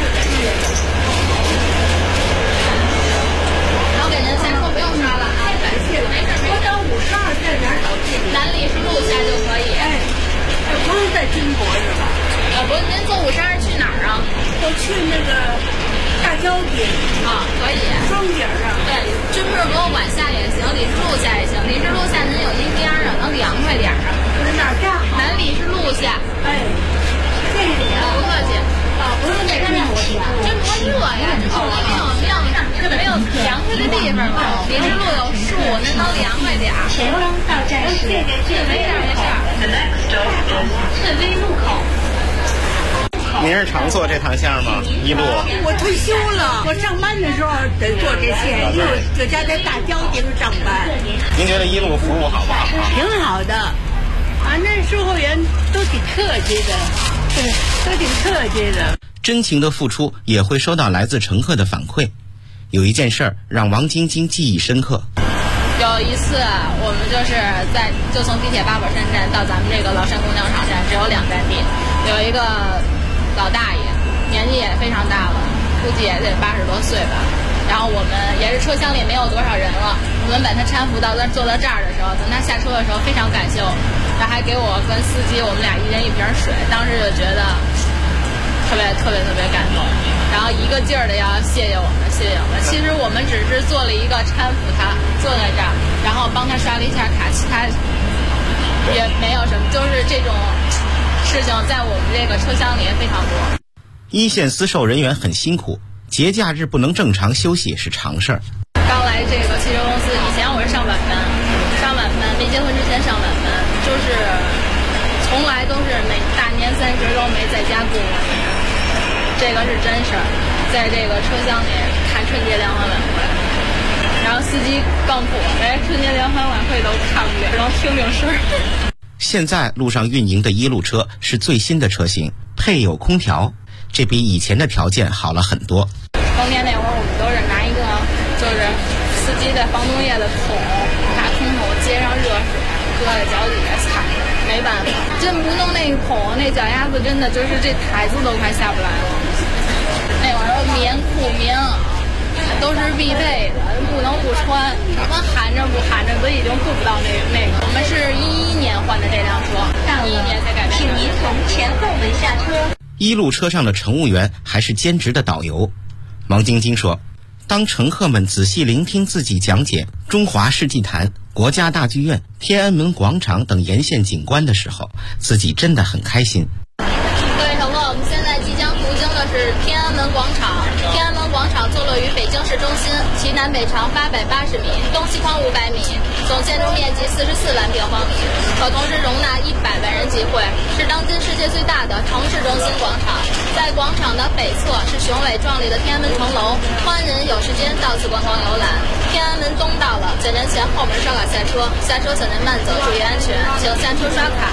我给您先说不用刷了啊，没事。我找52在哪儿找地？南礼士路下就可以。不是在金国是吧？不是，您坐52去哪儿啊？我去那个大郊街啊，可以。双井上。对，军事博物馆下也行，礼士路下也行。礼士路下您有阴边啊，能凉快点啊。在哪儿站？南礼士路下。哎，谢谢你啊，不客气。不是那个面膜去啊，这多热呀！这没有凉快的地方吗？礼士路有树，那能凉快点儿。前方到站是没事。翠微路口。 您是常坐这趟线吗？一路？ 我退休了，我上班的时候得坐这线，因为我家在大郊町上班。 您觉得一路服务好不好？ 挺好的，反正售货员都挺客气的，都挺客气的。 真情的付出也会收到来自乘客的反馈。有一件事儿让王晶晶记忆深刻。 有一次我们就从地铁八宝山站到咱们这个崂山公交场站，只有2站地，有一个老大爷，年纪也非常大了，估计也得80多岁吧。然后我们也是车厢里没有多少人了，我们把他搀扶到坐到这儿的时候，等他下车的时候非常感谢我，他还给我跟司机我们俩一人1瓶水，当时就觉得特别感动，然后一个劲儿的要谢谢我们。其实我们只是做了一个搀扶他坐在这儿，然后帮他刷了一下卡，其他也没有什么，就是这种事情在我们这个车厢里也非常多。 一线私售人员很辛苦，节假日不能正常休息是常事儿。 刚来这个汽车公司以前我是上晚班，没结婚之前上晚班，就是从来都是每大年30都没在家过过年，这个是真事儿。在这个车厢里看春节联欢晚会，然后司机更苦，连春节联欢晚会都看不了，然后听声儿。 现在路上运营的一路车是最新的车型，配有空调，这比以前的条件好了很多。 冬天那会儿我们都是拿一个就是司机的防冻液的桶，拿空桶接上热水，搁在脚底下踩，没办法，真不弄那桶，那脚丫子真的就是这台子都快下不来了。那会儿棉裤、棉袄都是必备的，不能不穿。什么含着不含着都已经顾不到那个。我们是11年换的这辆车，11年才改变。请您从前后门下车。 一路车上的乘务员还是兼职的导游。王晶晶说，当乘客们仔细聆听自己讲解中华世纪坛、国家大剧院、天安门广场等沿线景观的时候，自己真的很开心。 各位乘客，我们现在即将途经的是天安门广场。天安门广场坐落于北京市中心，其南北长880米，东西宽500米，总建筑面积44万平方米，可同时容纳100万人集会，是当今世界最大的城市中心广场。在广场的北侧是雄伟壮丽的天安门城楼，欢迎有时间到此观光游览。天安门东到了，检查前后门刷卡下车，下车请您慢走，注意安全，请下车刷卡。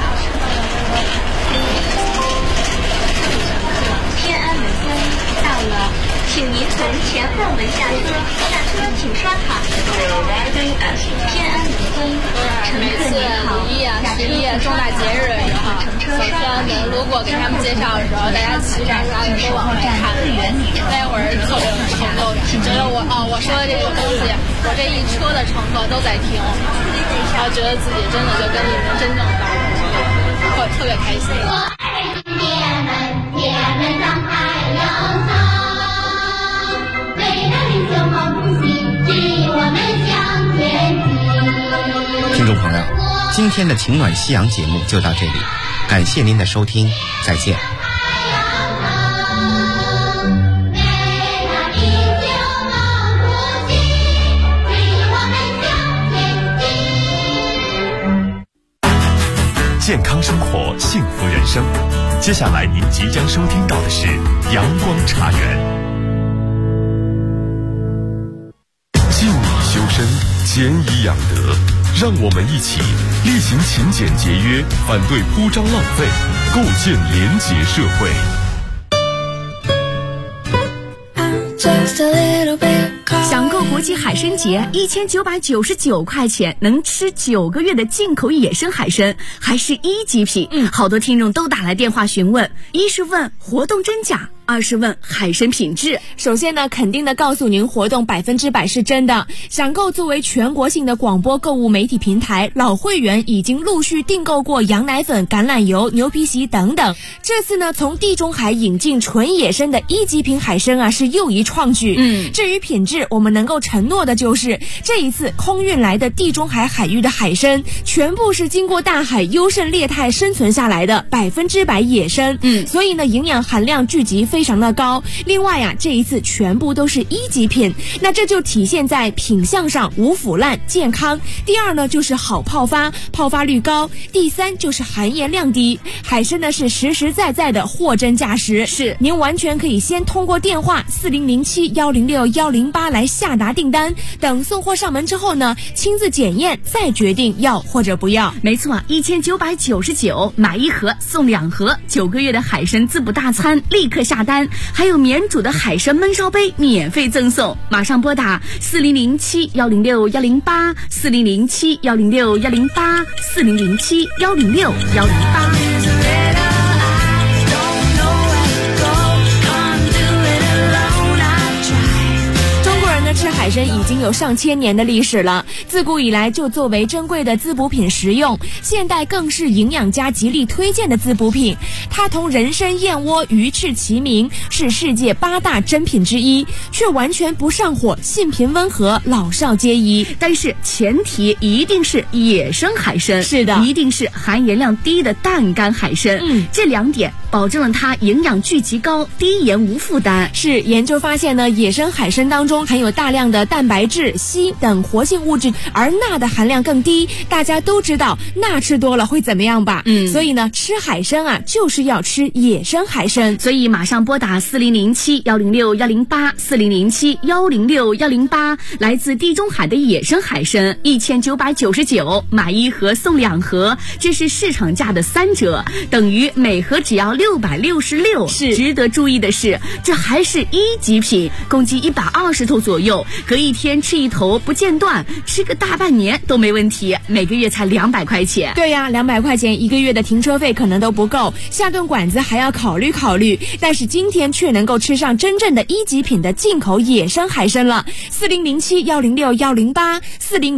天安门东到了，请您从前后门下车，下车请刷卡。天安门东，乘客您好，下车重大节日的时候，走天安门，如果给他们介绍的时候，大家齐刷刷的都往外看，那会儿特别有成就感，觉得我说的这个东西，我这一车的乘客都在听，然后觉得自己真的就跟你们真正到了，特别开心。 天安门上还有草，伟大领袖毛主席指引我们向前进。 听众朋友，今天的情暖夕阳节目就到这里，感谢您的收听，再见。 伟大领袖毛主席指引我们向前健康生活，幸福人生。接下来您即将收听到的是阳光茶园。 静以修身，俭以养德，让我们一起力行勤俭节约，反对铺张浪费，构建廉洁社会。 享购国际海参节，1999块钱能吃9个月的进口野生海参，还是1级品。好多听众都打来电话询问，一是问活动真假，2是问海参品质。 首先呢，肯定的告诉您，活动100%是真的。享购作为全国性的广播购物媒体平台，老会员已经陆续订购过羊奶粉、橄榄油、牛皮席等等。这次呢，从地中海引进纯野生的1级品海参啊，是又一创举。至于品质，我们能够承诺的就是这一次空运来的地中海海域的海参，全部是经过大海优胜劣汰生存下来的100%野参。所以呢，营养含量聚集非常的高。另外呀，这一次全部都是1级品，那这就体现在品相上无腐烂、健康。第二呢，就是好泡发，泡发率高。第三就是含盐量低。海参呢是实实在在的货真价实，是您完全可以先通过电话4007-106-108来下达订单，等送货上门之后呢，亲自检验再决定要或者不要。 没错，1999买1盒送2盒，9个月的海参滋补大餐立刻下单，还有免煮的海参焖烧杯免费赠送。马上拨打4007-106-108 4007-106-108 4007-106-108。 吃海参已经有上千年的历史了，自古以来就作为珍贵的滋补品食用，现代更是营养家极力推荐的滋补品。它同人参、燕窝、鱼翅齐名，是世界8大珍品之一，却完全不上火，性平温和，老少皆宜。 但是前提一定是野生海参， 是的， 一定是含盐量低的淡干海参。这2点保证了它营养聚集高，低盐无负担。 是研究发现呢，野生海参当中含有大量的蛋白质、硒等活性物质，而钠的含量更低。大家都知道钠吃多了会怎么样吧？所以呢，吃海参啊，就是要吃野生海参。 所以马上拨打4007-106-108 4007-106-108，来自地中海的野生海参1999，买1盒送2盒，这是市场价的3折，等于每盒只要666。 是值得注意的是，这还是1级品，共计120头左右，隔一天吃1头不间断，吃个大半年都没问题，每个月才200块钱。 对呀，200块钱1个月的停车费可能都不够，下顿馆子还要考虑考虑。但是今天却能够吃上真正的1级品的进口野生海参了。4007-106-108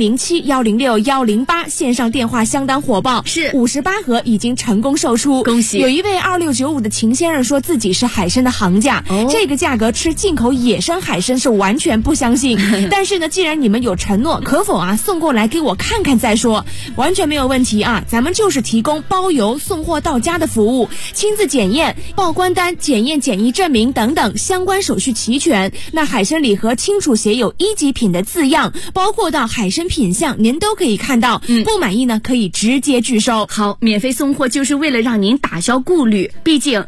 4007-106-108，线上电话相当火爆， 是 58盒已经成功售出， 恭喜！ 有一位2695的秦先生说自己是海参的行家，这个价格吃进口野生海参是完全不相信。但是呢，既然你们有承诺，可否啊送过来给我看看再说？完全没有问题啊，咱们就是提供包邮送货到家的服务，亲自检验、报关单、检验检疫证明等等相关手续齐全。那海参礼盒清楚写有1级品的字样，包括到海参品相您都可以看到。不满意呢可以直接拒收。 好，免费送货就是为了让您打消顾虑，毕竟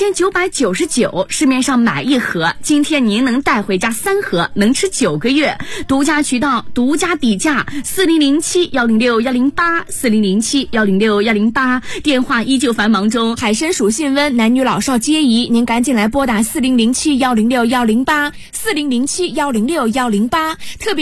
1999市面上买1盒，今天您能带回家3盒，能吃9个月。独家渠道，独家底价，4007-106-108 4007-106-108，电话依旧繁忙中。 海参属性温，男女老少皆宜，您赶紧来拨打4007-106-108 4007-106-108，特别